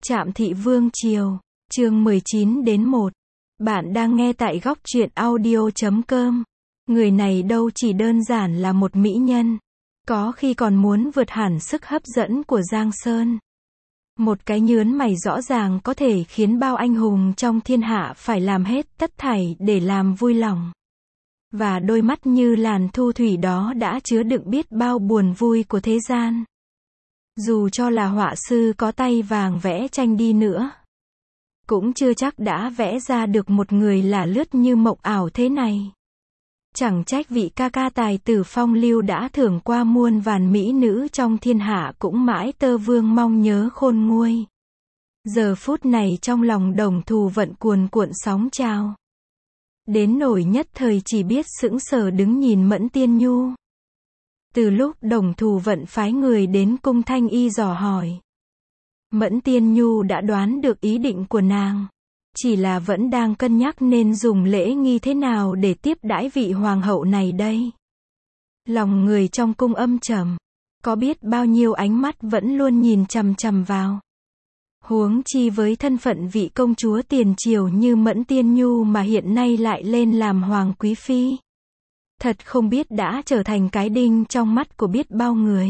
Trạm Thị Vương Triều, chương 19-1. Bạn đang nghe tại góc truyện audio.com. Người này đâu chỉ đơn giản là một mỹ nhân, có khi còn muốn vượt hẳn sức hấp dẫn của Giang Sơn. Một cái nhớn mày rõ ràng có thể khiến bao anh hùng trong thiên hạ phải làm hết tất thảy để làm vui lòng. Và đôi mắt như làn thu thủy đó đã chứa đựng biết bao buồn vui của thế gian. Dù cho là họa sư có tay vàng vẽ tranh đi nữa, cũng chưa chắc đã vẽ ra được một người lả lướt như mộng ảo thế này. Chẳng trách vị ca ca tài tử phong lưu đã thưởng qua muôn vàn mỹ nữ trong thiên hạ cũng mãi tơ vương mong nhớ khôn nguôi. Giờ phút này trong lòng Đồng Thù Vận cuồn cuộn sóng trào. Đến nỗi nhất thời chỉ biết sững sờ đứng nhìn Mẫn Tiên Nhu. Từ lúc Đồng Thù Vận phái người đến cung Thanh Y dò hỏi, Mẫn Tiên Nhu đã đoán được ý định của nàng. Chỉ là vẫn đang cân nhắc nên dùng lễ nghi thế nào để tiếp đãi vị hoàng hậu này đây. Lòng người trong cung âm trầm, có biết bao nhiêu ánh mắt vẫn luôn nhìn chằm chằm vào. Huống chi với thân phận vị công chúa tiền triều như Mẫn Tiên Nhu mà hiện nay lại lên làm hoàng quý phi. Thật không biết đã trở thành cái đinh trong mắt của biết bao người.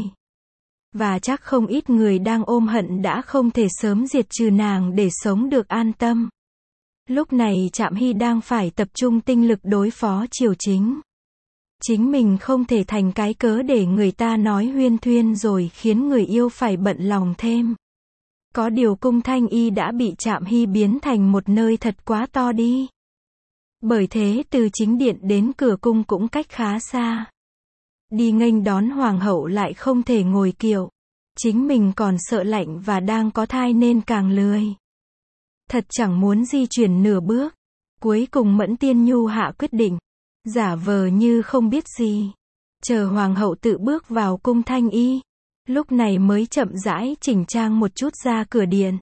Và chắc không ít người đang ôm hận đã không thể sớm diệt trừ nàng để sống được an tâm. Lúc này Trạm Hy đang phải tập trung tinh lực đối phó triều chính. Chính mình không thể thành cái cớ để người ta nói huyên thuyên rồi khiến người yêu phải bận lòng thêm. Có điều cung Thanh Y đã bị Trạm Hy biến thành một nơi thật quá to đi. Bởi thế từ chính điện đến cửa cung cũng cách khá xa. Đi nghênh đón hoàng hậu lại không thể ngồi kiệu. Chính mình còn sợ lạnh và đang có thai nên càng lười. Thật chẳng muốn di chuyển nửa bước. Cuối cùng Mẫn Tiên Nhu hạ quyết định, giả vờ như không biết gì, chờ hoàng hậu tự bước vào cung Thanh Y. Lúc này mới chậm rãi chỉnh trang một chút ra cửa điện.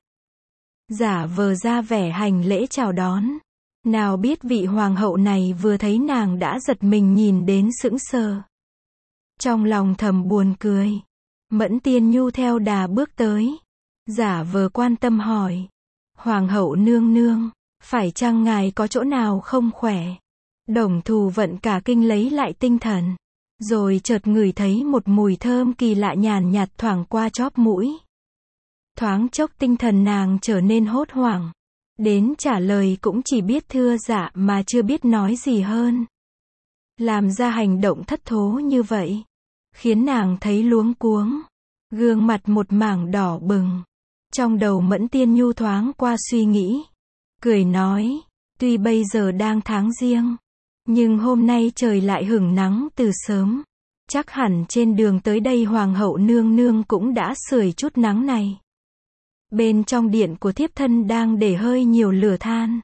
Giả vờ ra vẻ hành lễ chào đón. Nào biết vị hoàng hậu này vừa thấy nàng đã giật mình nhìn đến sững sờ. Trong lòng thầm buồn cười. Mẫn Tiên Nhu theo đà bước tới. Giả vờ quan tâm hỏi. Hoàng hậu nương nương, phải chăng ngài có chỗ nào không khỏe? Đồng Thù Vận cả kinh lấy lại tinh thần. Rồi chợt ngửi thấy một mùi thơm kỳ lạ nhàn nhạt thoảng qua chóp mũi. Thoáng chốc tinh thần nàng trở nên hốt hoảng. Đến trả lời cũng chỉ biết thưa dạ mà chưa biết nói gì hơn. Làm ra hành động thất thố như vậy, khiến nàng thấy luống cuống. Gương mặt một mảng đỏ bừng. Trong đầu Mẫn Tiên Nhu thoáng qua suy nghĩ. Cười nói, tuy bây giờ đang tháng giêng, nhưng hôm nay trời lại hửng nắng từ sớm. Chắc hẳn trên đường tới đây hoàng hậu nương nương cũng đã sưởi chút nắng này. Bên trong điện của thiếp thân đang để hơi nhiều lửa than.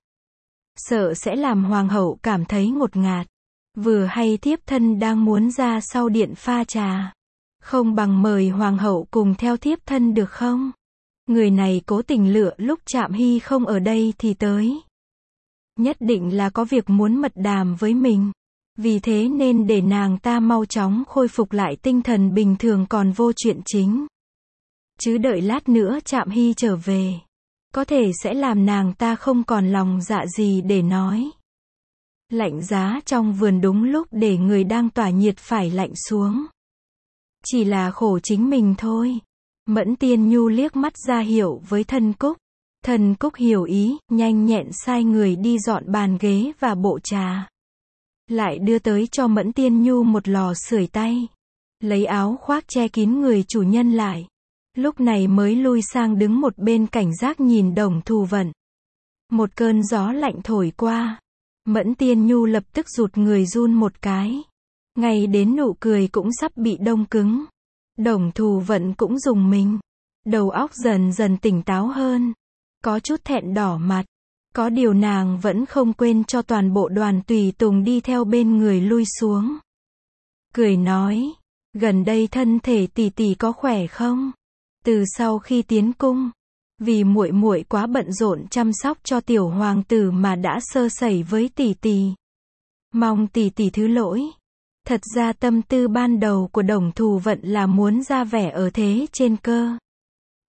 Sợ sẽ làm hoàng hậu cảm thấy ngột ngạt. Vừa hay thiếp thân đang muốn ra sau điện pha trà. Không bằng mời hoàng hậu cùng theo thiếp thân được không? Người này cố tình lựa lúc Trạm Hy không ở đây thì tới. Nhất định là có việc muốn mật đàm với mình. Vì thế nên để nàng ta mau chóng khôi phục lại tinh thần bình thường còn vô chuyện chính. Chứ đợi lát nữa Trạm Hy trở về, có thể sẽ làm nàng ta không còn lòng dạ gì để nói. Lạnh giá trong vườn đúng lúc để người đang tỏa nhiệt phải lạnh xuống. Chỉ là khổ chính mình thôi. Mẫn Tiên Nhu liếc mắt ra hiệu với Thân Cúc. Thân Cúc hiểu ý, nhanh nhẹn sai người đi dọn bàn ghế và bộ trà. Lại đưa tới cho Mẫn Tiên Nhu một lò sưởi tay. Lấy áo khoác che kín người chủ nhân lại. Lúc này mới lui sang đứng một bên cảnh giác nhìn Đồng Thù Vận. Một cơn gió lạnh thổi qua. Mẫn Tiên Nhu lập tức rụt người run một cái. Ngay đến nụ cười cũng sắp bị đông cứng. Đồng Thù Vận cũng rùng mình. Đầu óc dần dần tỉnh táo hơn. Có chút thẹn đỏ mặt. Có điều nàng vẫn không quên cho toàn bộ đoàn tùy tùng đi theo bên người lui xuống. Cười nói, gần đây thân thể tỷ tỷ có khỏe không? Từ sau khi tiến cung, vì muội muội quá bận rộn chăm sóc cho tiểu hoàng tử mà đã sơ sẩy với tỷ tỷ. Mong tỷ tỷ thứ lỗi. Thật ra tâm tư ban đầu của Đồng Thù Vận là muốn ra vẻ ở thế trên cơ.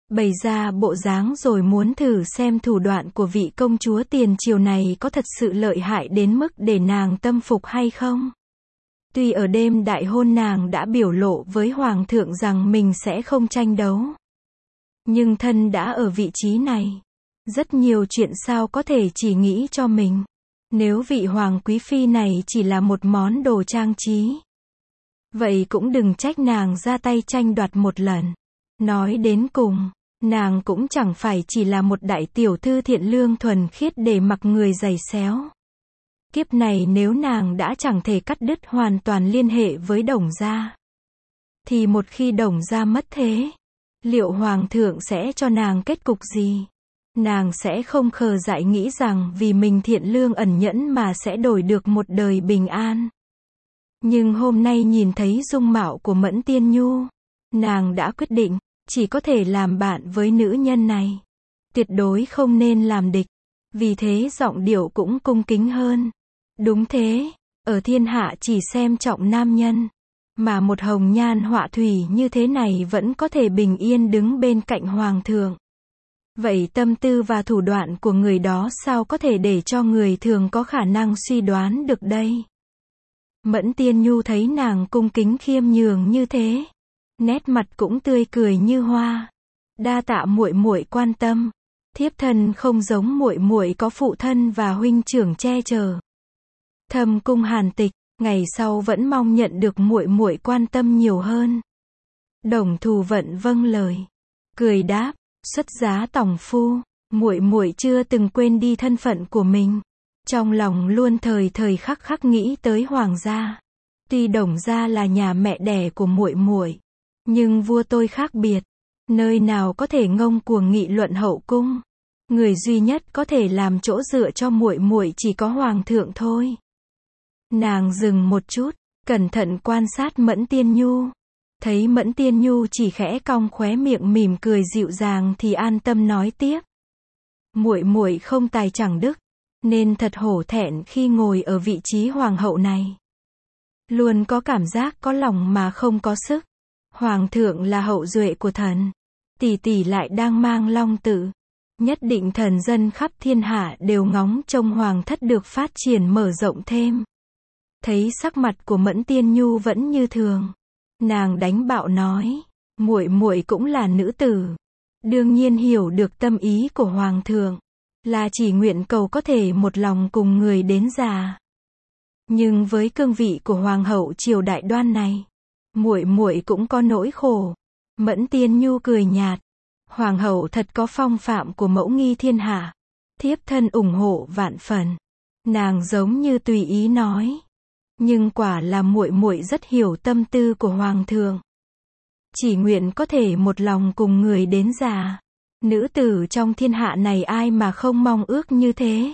bày ra bộ dáng rồi muốn thử xem thủ đoạn của vị công chúa tiền triều này có thật sự lợi hại đến mức để nàng tâm phục hay không. Tuy ở đêm đại hôn nàng đã biểu lộ với hoàng thượng rằng mình sẽ không tranh đấu. Nhưng thân đã ở vị trí này. Rất nhiều chuyện sao có thể chỉ nghĩ cho mình. Nếu vị hoàng quý phi này chỉ là một món đồ trang trí. Vậy cũng đừng trách nàng ra tay tranh đoạt một lần. Nói đến cùng, nàng cũng chẳng phải chỉ là một đại tiểu thư thiện lương thuần khiết để mặc người giày xéo. Kiếp này nếu nàng đã chẳng thể cắt đứt hoàn toàn liên hệ với Đồng gia, thì một khi Đồng gia mất thế, liệu hoàng thượng sẽ cho nàng kết cục gì? Nàng sẽ không khờ dại nghĩ rằng vì mình thiện lương ẩn nhẫn mà sẽ đổi được một đời bình an. Nhưng hôm nay nhìn thấy dung mạo của Mẫn Tiên Nhu, nàng đã quyết định, chỉ có thể làm bạn với nữ nhân này. Tuyệt đối không nên làm địch. Vì thế giọng điệu cũng cung kính hơn. Đúng thế, ở thiên hạ chỉ xem trọng nam nhân. Mà một hồng nhan họa thủy như thế này vẫn có thể bình yên đứng bên cạnh hoàng thượng. Vậy tâm tư và thủ đoạn của người đó sao có thể để cho người thường có khả năng suy đoán được đây? Mẫn Tiên Nhu thấy nàng cung kính khiêm nhường như thế, nét mặt cũng tươi cười như hoa. Đa tạ muội muội quan tâm. Thiếp thân không giống muội muội có phụ thân và huynh trưởng che chở. Thâm cung Hàn Tịch, ngày sau vẫn mong nhận được muội muội quan tâm nhiều hơn. Đồng Thù Vận vâng lời, cười đáp, xuất giá tòng phu, muội muội chưa từng quên đi thân phận của mình. Trong lòng luôn thời thời khắc khắc nghĩ tới hoàng gia. Tuy Đồng gia là nhà mẹ đẻ của muội muội, nhưng vua tôi khác biệt, nơi nào có thể ngông cuồng nghị luận hậu cung. Người duy nhất có thể làm chỗ dựa cho muội muội chỉ có hoàng thượng thôi. Nàng dừng một chút, cẩn thận quan sát Mẫn Tiên Nhu. Thấy Mẫn Tiên Nhu chỉ khẽ cong khóe miệng mỉm cười dịu dàng thì an tâm nói tiếp. Muội muội không tài chẳng đức, nên thật hổ thẹn khi ngồi ở vị trí hoàng hậu này. Luôn có cảm giác có lòng mà không có sức. Hoàng thượng là hậu duệ của thần, tỷ tỷ lại đang mang long tự. Nhất định thần dân khắp thiên hạ đều ngóng trông hoàng thất được phát triển mở rộng thêm. Thấy sắc mặt của Mẫn Tiên Nhu vẫn như thường, nàng đánh bạo nói, muội muội cũng là nữ tử, đương nhiên hiểu được tâm ý của hoàng thượng, là chỉ nguyện cầu có thể một lòng cùng người đến già. Nhưng với cương vị của hoàng hậu triều đại Đoan này, muội muội cũng có nỗi khổ. Mẫn Tiên Nhu cười nhạt, hoàng hậu thật có phong phạm của mẫu nghi thiên hạ, thiếp thân ủng hộ vạn phần. Nàng giống như tùy ý nói, nhưng quả là muội muội rất hiểu tâm tư của hoàng thượng. Chỉ nguyện có thể một lòng cùng người đến già. Nữ tử trong thiên hạ này ai mà không mong ước như thế?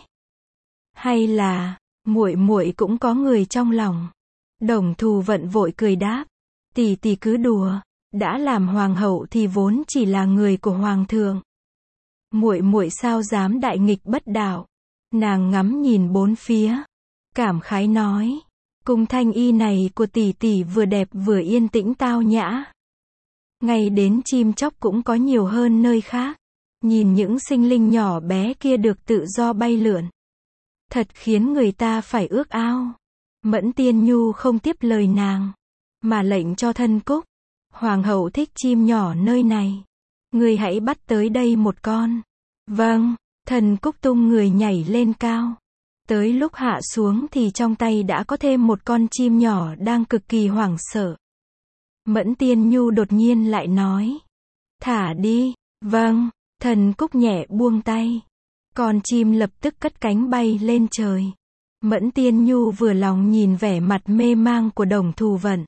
Hay là muội muội cũng có người trong lòng? Đồng Thù Vận vội cười đáp, tỷ tỷ cứ đùa, đã làm hoàng hậu thì vốn chỉ là người của hoàng thượng. Muội muội sao dám đại nghịch bất đạo? Nàng ngắm nhìn bốn phía, cảm khái nói, cung Thanh Y này của tỷ tỷ vừa đẹp vừa yên tĩnh tao nhã. Ngay đến chim chóc cũng có nhiều hơn nơi khác. Nhìn những sinh linh nhỏ bé kia được tự do bay lượn, thật khiến người ta phải ước ao. Mẫn Tiên Nhu không tiếp lời nàng, mà lệnh cho Thân Cúc, hoàng hậu thích chim nhỏ nơi này, người hãy bắt tới đây một con. Vâng. Thân Cúc tung người nhảy lên cao. Tới lúc hạ xuống thì trong tay đã có thêm một con chim nhỏ đang cực kỳ hoảng sợ. Mẫn Tiên Nhu đột nhiên lại nói, thả đi. Vâng. Thần Cúc nhẹ buông tay. Con chim lập tức cất cánh bay lên trời. Mẫn Tiên Nhu vừa lòng nhìn vẻ mặt mê mang của Đồng Thù Vận,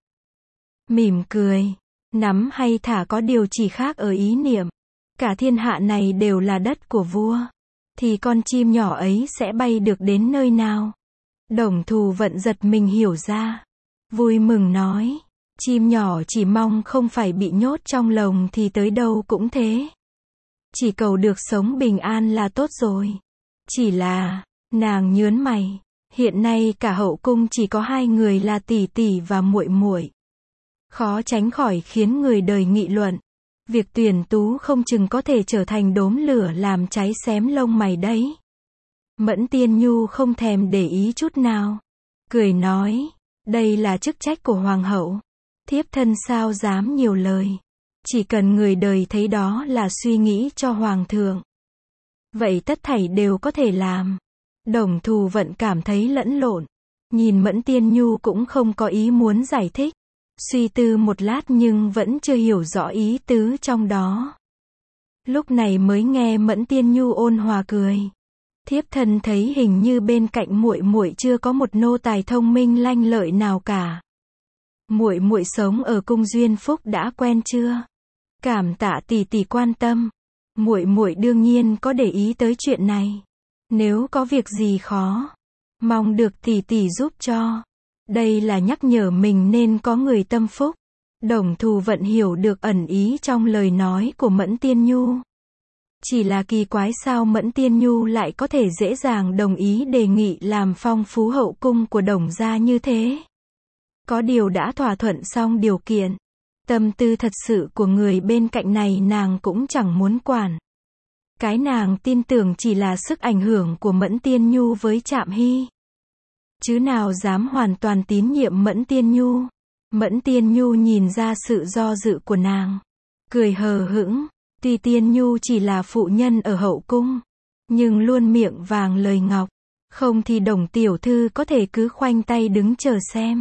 mỉm cười, nắm hay thả có điều chỉ khác ở ý niệm. Cả thiên hạ này đều là đất của vua, thì con chim nhỏ ấy sẽ bay được đến nơi nào? Đồng Thù Vận giật mình hiểu ra, vui mừng nói, chim nhỏ chỉ mong không phải bị nhốt trong lồng thì tới đâu cũng thế. Chỉ cầu được sống bình an là tốt rồi. Chỉ là, nàng nhớn mày, hiện nay cả hậu cung chỉ có hai người là tỷ tỷ và muội muội. Khó tránh khỏi khiến người đời nghị luận. Việc tuyển tú không chừng có thể trở thành đốm lửa làm cháy xém lông mày đấy. Mẫn Tiên Nhu không thèm để ý chút nào. Cười nói, đây là chức trách của hoàng hậu. Thiếp thân sao dám nhiều lời. Chỉ cần người đời thấy đó là suy nghĩ cho hoàng thượng. Vậy tất thảy đều có thể làm. Đồng Thù Vận cảm thấy lẫn lộn. Nhìn Mẫn Tiên Nhu cũng không có ý muốn giải thích. Suy tư một lát nhưng vẫn chưa hiểu rõ ý tứ trong đó. Lúc này mới nghe Mẫn Tiên Nhu ôn hòa cười. Thiếp thân thấy hình như bên cạnh muội muội chưa có một nô tài thông minh lanh lợi nào cả. Muội muội sống ở cung Duyên Phúc đã quen chưa? Cảm tạ tỷ tỷ quan tâm. Muội muội đương nhiên có để ý tới chuyện này. Nếu có việc gì khó, mong được tỷ tỷ giúp cho. Đây là nhắc nhở mình nên có người tâm phúc. Đồng Thù Vận hiểu được ẩn ý trong lời nói của Mẫn Tiên Nhu. Chỉ là kỳ quái sao Mẫn Tiên Nhu lại có thể dễ dàng đồng ý đề nghị làm phong phú hậu cung của Đồng gia như thế. Có điều đã thỏa thuận xong điều kiện. Tâm tư thật sự của người bên cạnh này nàng cũng chẳng muốn quản. Cái nàng tin tưởng chỉ là sức ảnh hưởng của Mẫn Tiên Nhu với Trạm Hy. Chứ nào dám hoàn toàn tín nhiệm Mẫn Tiên Nhu. Mẫn Tiên Nhu nhìn ra sự do dự của nàng. Cười hờ hững. Tuy Tiên Nhu chỉ là phụ nhân ở hậu cung. Nhưng luôn miệng vàng lời ngọc. Không thì Đồng tiểu thư có thể cứ khoanh tay đứng chờ xem.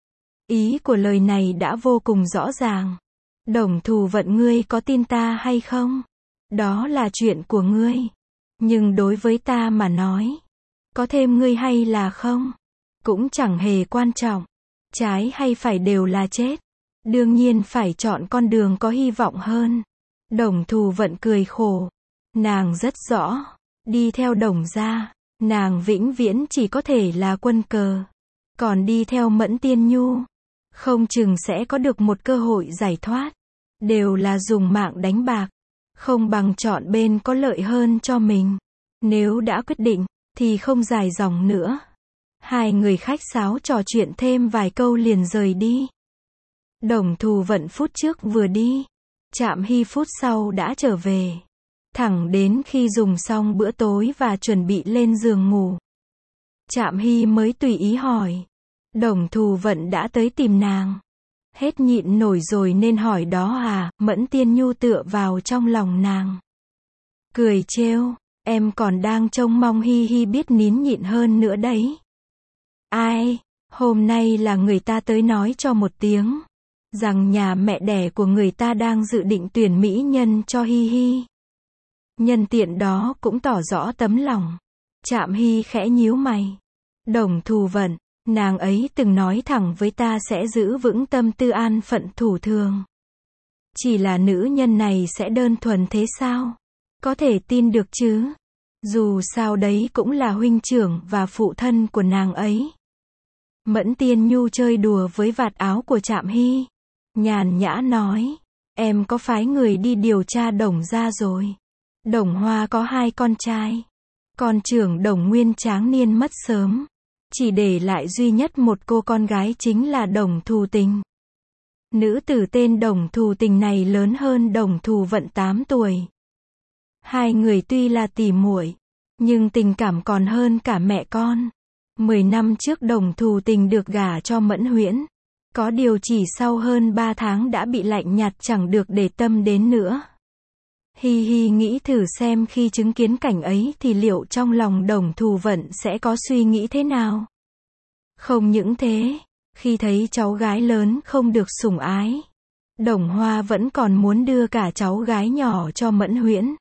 Ý của lời này đã vô cùng rõ ràng. Đồng Thù Vận ngươi có tin ta hay không? Đó là chuyện của ngươi. Nhưng đối với ta mà nói, có thêm ngươi hay là không, cũng chẳng hề quan trọng. Trái hay phải đều là chết. Đương nhiên phải chọn con đường có hy vọng hơn. Đồng Thù Vận cười khổ. Nàng rất rõ, đi theo Đồng gia, nàng vĩnh viễn chỉ có thể là quân cờ. Còn đi theo Mẫn Tiên Nhu, không chừng sẽ có được một cơ hội giải thoát. Đều là dùng mạng đánh bạc. Không bằng chọn bên có lợi hơn cho mình. Nếu đã quyết định, thì không dài dòng nữa. Hai người khách sáo trò chuyện thêm vài câu liền rời đi. Đồng Thù Vận phút trước vừa đi. Trạm Hy phút sau đã trở về. Thẳng đến khi dùng xong bữa tối và chuẩn bị lên giường ngủ. Trạm Hy mới tùy ý hỏi. Đồng Thù Vận đã tới tìm nàng. Hết nhịn nổi rồi nên hỏi đó à, Mẫn Tiên Nhu tựa vào trong lòng nàng. Cười trêu, em còn đang trông mong Hi Hi biết nín nhịn hơn nữa đấy. Ai, hôm nay là người ta tới nói cho một tiếng. Rằng nhà mẹ đẻ của người ta đang dự định tuyển mỹ nhân cho Hi Hi. Nhân tiện đó cũng tỏ rõ tấm lòng. Trạm Hy khẽ nhíu mày. Đồng Thù Vận, nàng ấy từng nói thẳng với ta sẽ giữ vững tâm tư an phận thủ thường. Chỉ là nữ nhân này sẽ đơn thuần thế sao? Có thể tin được chứ? Dù sao đấy cũng là huynh trưởng và phụ thân của nàng ấy. Mẫn Tiên Nhu chơi đùa với vạt áo của Trạm Hy. Nhàn nhã nói. Em có phái người đi điều tra Đồng gia rồi. Đồng Hoa có 2 con trai. Con trưởng Đồng Nguyên tráng niên mất sớm. Chỉ để lại duy nhất một cô con gái chính là Đồng Thù Tình. Nữ tử tên Đồng Thù Tình này lớn hơn Đồng Thù Vận 8 tuổi. Hai người tuy là tỉ muội, nhưng tình cảm còn hơn cả mẹ con. 10 năm trước Đồng Thù Tình được gả cho Mẫn Huyễn. Có điều chỉ sau hơn 3 tháng đã bị lạnh nhạt chẳng được để tâm đến nữa. Hi Hi nghĩ thử xem khi chứng kiến cảnh ấy thì liệu trong lòng Đồng Thù Vận sẽ có suy nghĩ thế nào. Không những thế, khi thấy cháu gái lớn không được sủng ái, Đồng Hoa vẫn còn muốn đưa cả cháu gái nhỏ cho Mẫn Huyễn.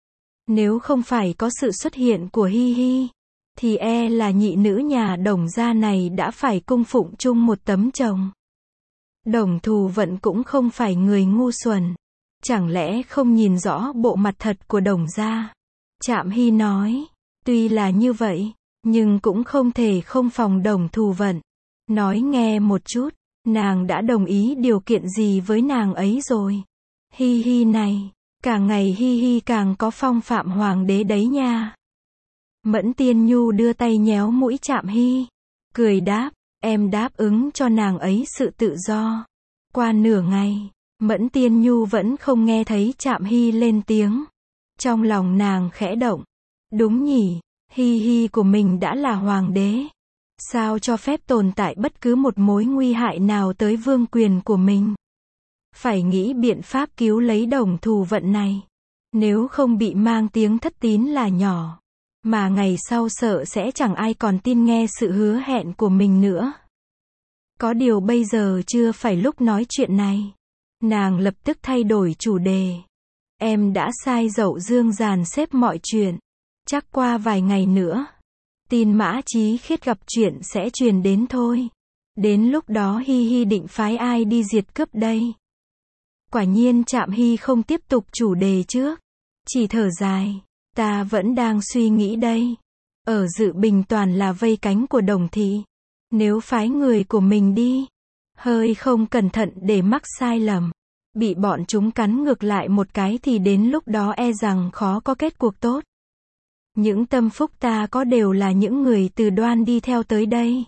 Nếu không phải có sự xuất hiện của Hi Hi, thì e là nhị nữ nhà Đồng gia này đã phải cung phụng chung một tấm chồng. Đồng Thù Vận cũng không phải người ngu xuẩn. Chẳng lẽ không nhìn rõ bộ mặt thật của Đồng gia? Trạm Hy nói. Tuy là như vậy, nhưng cũng không thể không phòng Đồng Thù Vận. Nói nghe một chút, nàng đã đồng ý điều kiện gì với nàng ấy rồi? Hi Hi này, càng ngày Hi Hi càng có phong phạm hoàng đế đấy nha. Mẫn Tiên Nhu đưa tay nhéo mũi Trạm Hy. Cười đáp, em đáp ứng cho nàng ấy sự tự do. Qua nửa ngày, Mẫn Tiên Nhu vẫn không nghe thấy Trạm Hy lên tiếng. Trong lòng nàng khẽ động. Đúng nhỉ, Hi Hi của mình đã là hoàng đế. Sao cho phép tồn tại bất cứ một mối nguy hại nào tới vương quyền của mình? Phải nghĩ biện pháp cứu lấy Đồng Thù Vận này. Nếu không bị mang tiếng thất tín là nhỏ. Mà ngày sau sợ sẽ chẳng ai còn tin nghe sự hứa hẹn của mình nữa. Có điều bây giờ chưa phải lúc nói chuyện này. Nàng lập tức thay đổi chủ đề. Em đã sai Dậu Dương dàn xếp mọi chuyện. Chắc qua vài ngày nữa, tin Mã Chí Khiết gặp chuyện sẽ truyền đến thôi. Đến lúc đó Hi Hi định phái ai đi diệt cướp đây? Quả nhiên Trạm Hy không tiếp tục chủ đề trước. Chỉ thở dài. Ta vẫn đang suy nghĩ đây. Ở Dự Bình toàn là vây cánh của Đồng thị. Nếu phái người của mình đi, hơi không cẩn thận để mắc sai lầm, bị bọn chúng cắn ngược lại một cái thì đến lúc đó e rằng khó có kết cuộc tốt. Những tâm phúc ta có đều là những người từ Đoan đi theo tới đây.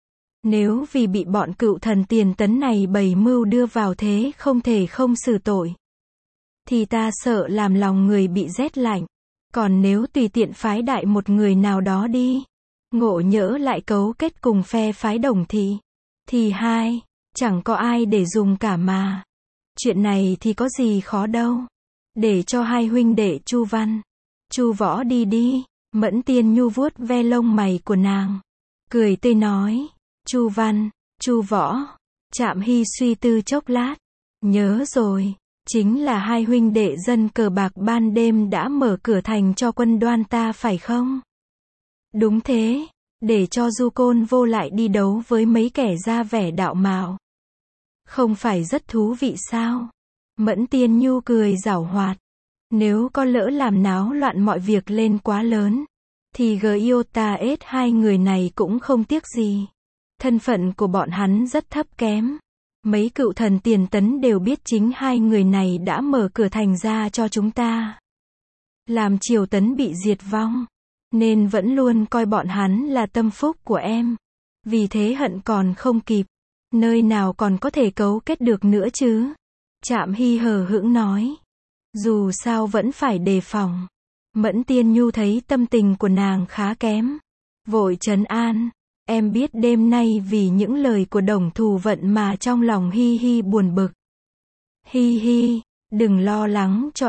Nếu vì bị bọn cựu thần Tiền Tấn này bày mưu đưa vào thế không thể không xử tội, thì ta sợ làm lòng người bị rét lạnh. Còn nếu tùy tiện phái đại một người nào đó đi, ngộ nhỡ lại cấu kết cùng phe phái Đồng thị, thì chẳng có ai để dùng cả mà. Chuyện này thì có gì khó đâu. Để cho hai huynh đệ Chu Văn, Chu Võ đi đi. Mẫn Tiên Nhu vuốt ve lông mày của nàng, cười tươi nói. Chu Văn, Chu Võ. Trạm Hy suy tư chốc lát. Nhớ rồi, chính là hai huynh đệ dân cờ bạc ban đêm đã mở cửa thành cho quân Đoan ta phải không? Đúng thế, để cho Du Côn Vô lại đi đấu với mấy kẻ ra vẻ đạo mạo. Không phải rất thú vị sao? Mẫn Tiên Nhu cười giảo hoạt. Nếu có lỡ làm náo loạn mọi việc lên quá lớn, thì Giota S hai người này cũng không tiếc gì. Thân phận của bọn hắn rất thấp kém. Mấy cựu thần Tiền Tấn đều biết chính hai người này đã mở cửa thành ra cho chúng ta, làm Triều Tấn bị diệt vong, nên vẫn luôn coi bọn hắn là tâm phúc của em. Vì thế hận còn không kịp, nơi nào còn có thể cấu kết được nữa chứ? Trạm Hy hờ hững nói. Dù sao vẫn phải đề phòng. Mẫn Tiên Nhu thấy tâm tình của nàng khá kém, vội trấn an. Em biết đêm nay vì những lời của Đồng Thù Vận mà trong lòng Hi Hi buồn bực. Hi Hi, đừng lo lắng cho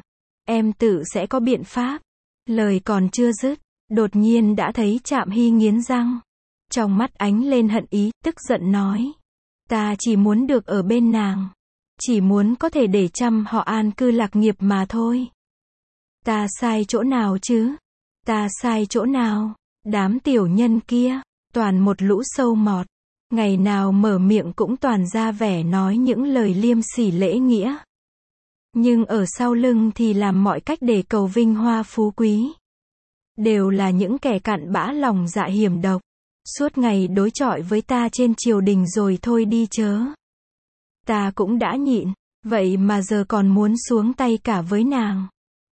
em tự sẽ có biện pháp. Lời còn chưa dứt, đột nhiên đã thấy Trạm Hy nghiến răng. Trong mắt ánh lên hận ý, tức giận nói. Ta chỉ muốn được ở bên nàng. Chỉ muốn có thể để chăm họ an cư lạc nghiệp mà thôi. Ta sai chỗ nào chứ? Ta sai chỗ nào? Đám tiểu nhân kia, toàn một lũ sâu mọt. Ngày nào mở miệng cũng toàn ra vẻ nói những lời liêm sỉ lễ nghĩa. Nhưng ở sau lưng thì làm mọi cách để cầu vinh hoa phú quý. Đều là những kẻ cặn bã lòng dạ hiểm độc. Suốt ngày đối chọi với ta trên triều đình rồi thôi đi chớ. Ta cũng đã nhịn, vậy mà giờ còn muốn xuống tay cả với nàng.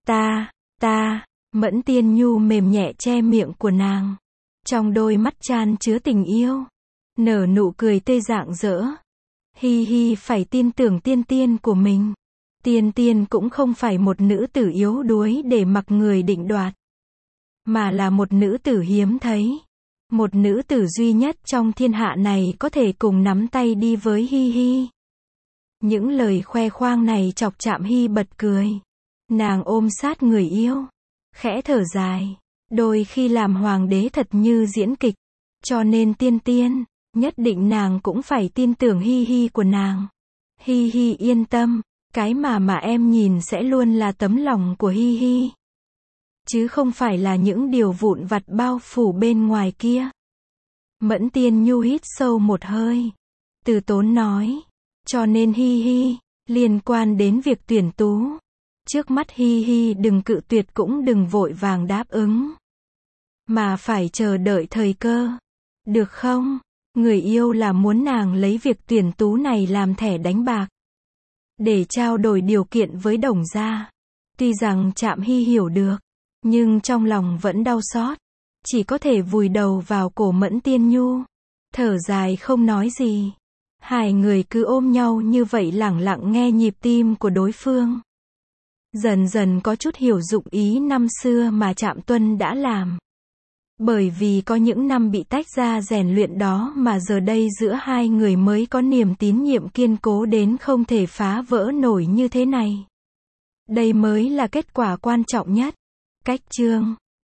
Mẫn Tiên Nhu mềm nhẹ che miệng của nàng. Trong đôi mắt chan chứa tình yêu. Nở nụ cười tươi rạng rỡ. Hi Hi phải tin tưởng Tiên Tiên của mình. Tiên Tiên cũng không phải một nữ tử yếu đuối để mặc người định đoạt. Mà là một nữ tử hiếm thấy. Một nữ tử duy nhất trong thiên hạ này có thể cùng nắm tay đi với Hi Hi. Những lời khoe khoang này chọc Trạm Hy bật cười. Nàng ôm sát người yêu, khẽ thở dài. Đôi khi làm hoàng đế thật như diễn kịch. Cho nên Tiên Tiên, nhất định nàng cũng phải tin tưởng Hi Hi của nàng. Hi Hi yên tâm, cái mà em nhìn sẽ luôn là tấm lòng của Hi Hi. Chứ không phải là những điều vụn vặt bao phủ bên ngoài kia. Mẫn Tiên Nhu hít sâu một hơi. Từ tốn nói. Cho nên Hi Hi, liên quan đến việc tuyển tú. Trước mắt Hi Hi đừng cự tuyệt cũng đừng vội vàng đáp ứng. Mà phải chờ đợi thời cơ. Được không? Người yêu là muốn nàng lấy việc tuyển tú này làm thẻ đánh bạc. Để trao đổi điều kiện với Đồng gia. Tuy rằng Trạm Hy hiểu được. Nhưng trong lòng vẫn đau xót. Chỉ có thể vùi đầu vào cổ Mẫn Tiên Nhu. Thở dài không nói gì. Hai người cứ ôm nhau như vậy lẳng lặng nghe nhịp tim của đối phương. Dần dần có chút hiểu dụng ý năm xưa mà Trạm Tuân đã làm. Bởi vì có những năm bị tách ra rèn luyện đó mà giờ đây giữa hai người mới có niềm tín nhiệm kiên cố đến không thể phá vỡ nổi như thế này. Đây mới là kết quả quan trọng nhất. Cách chương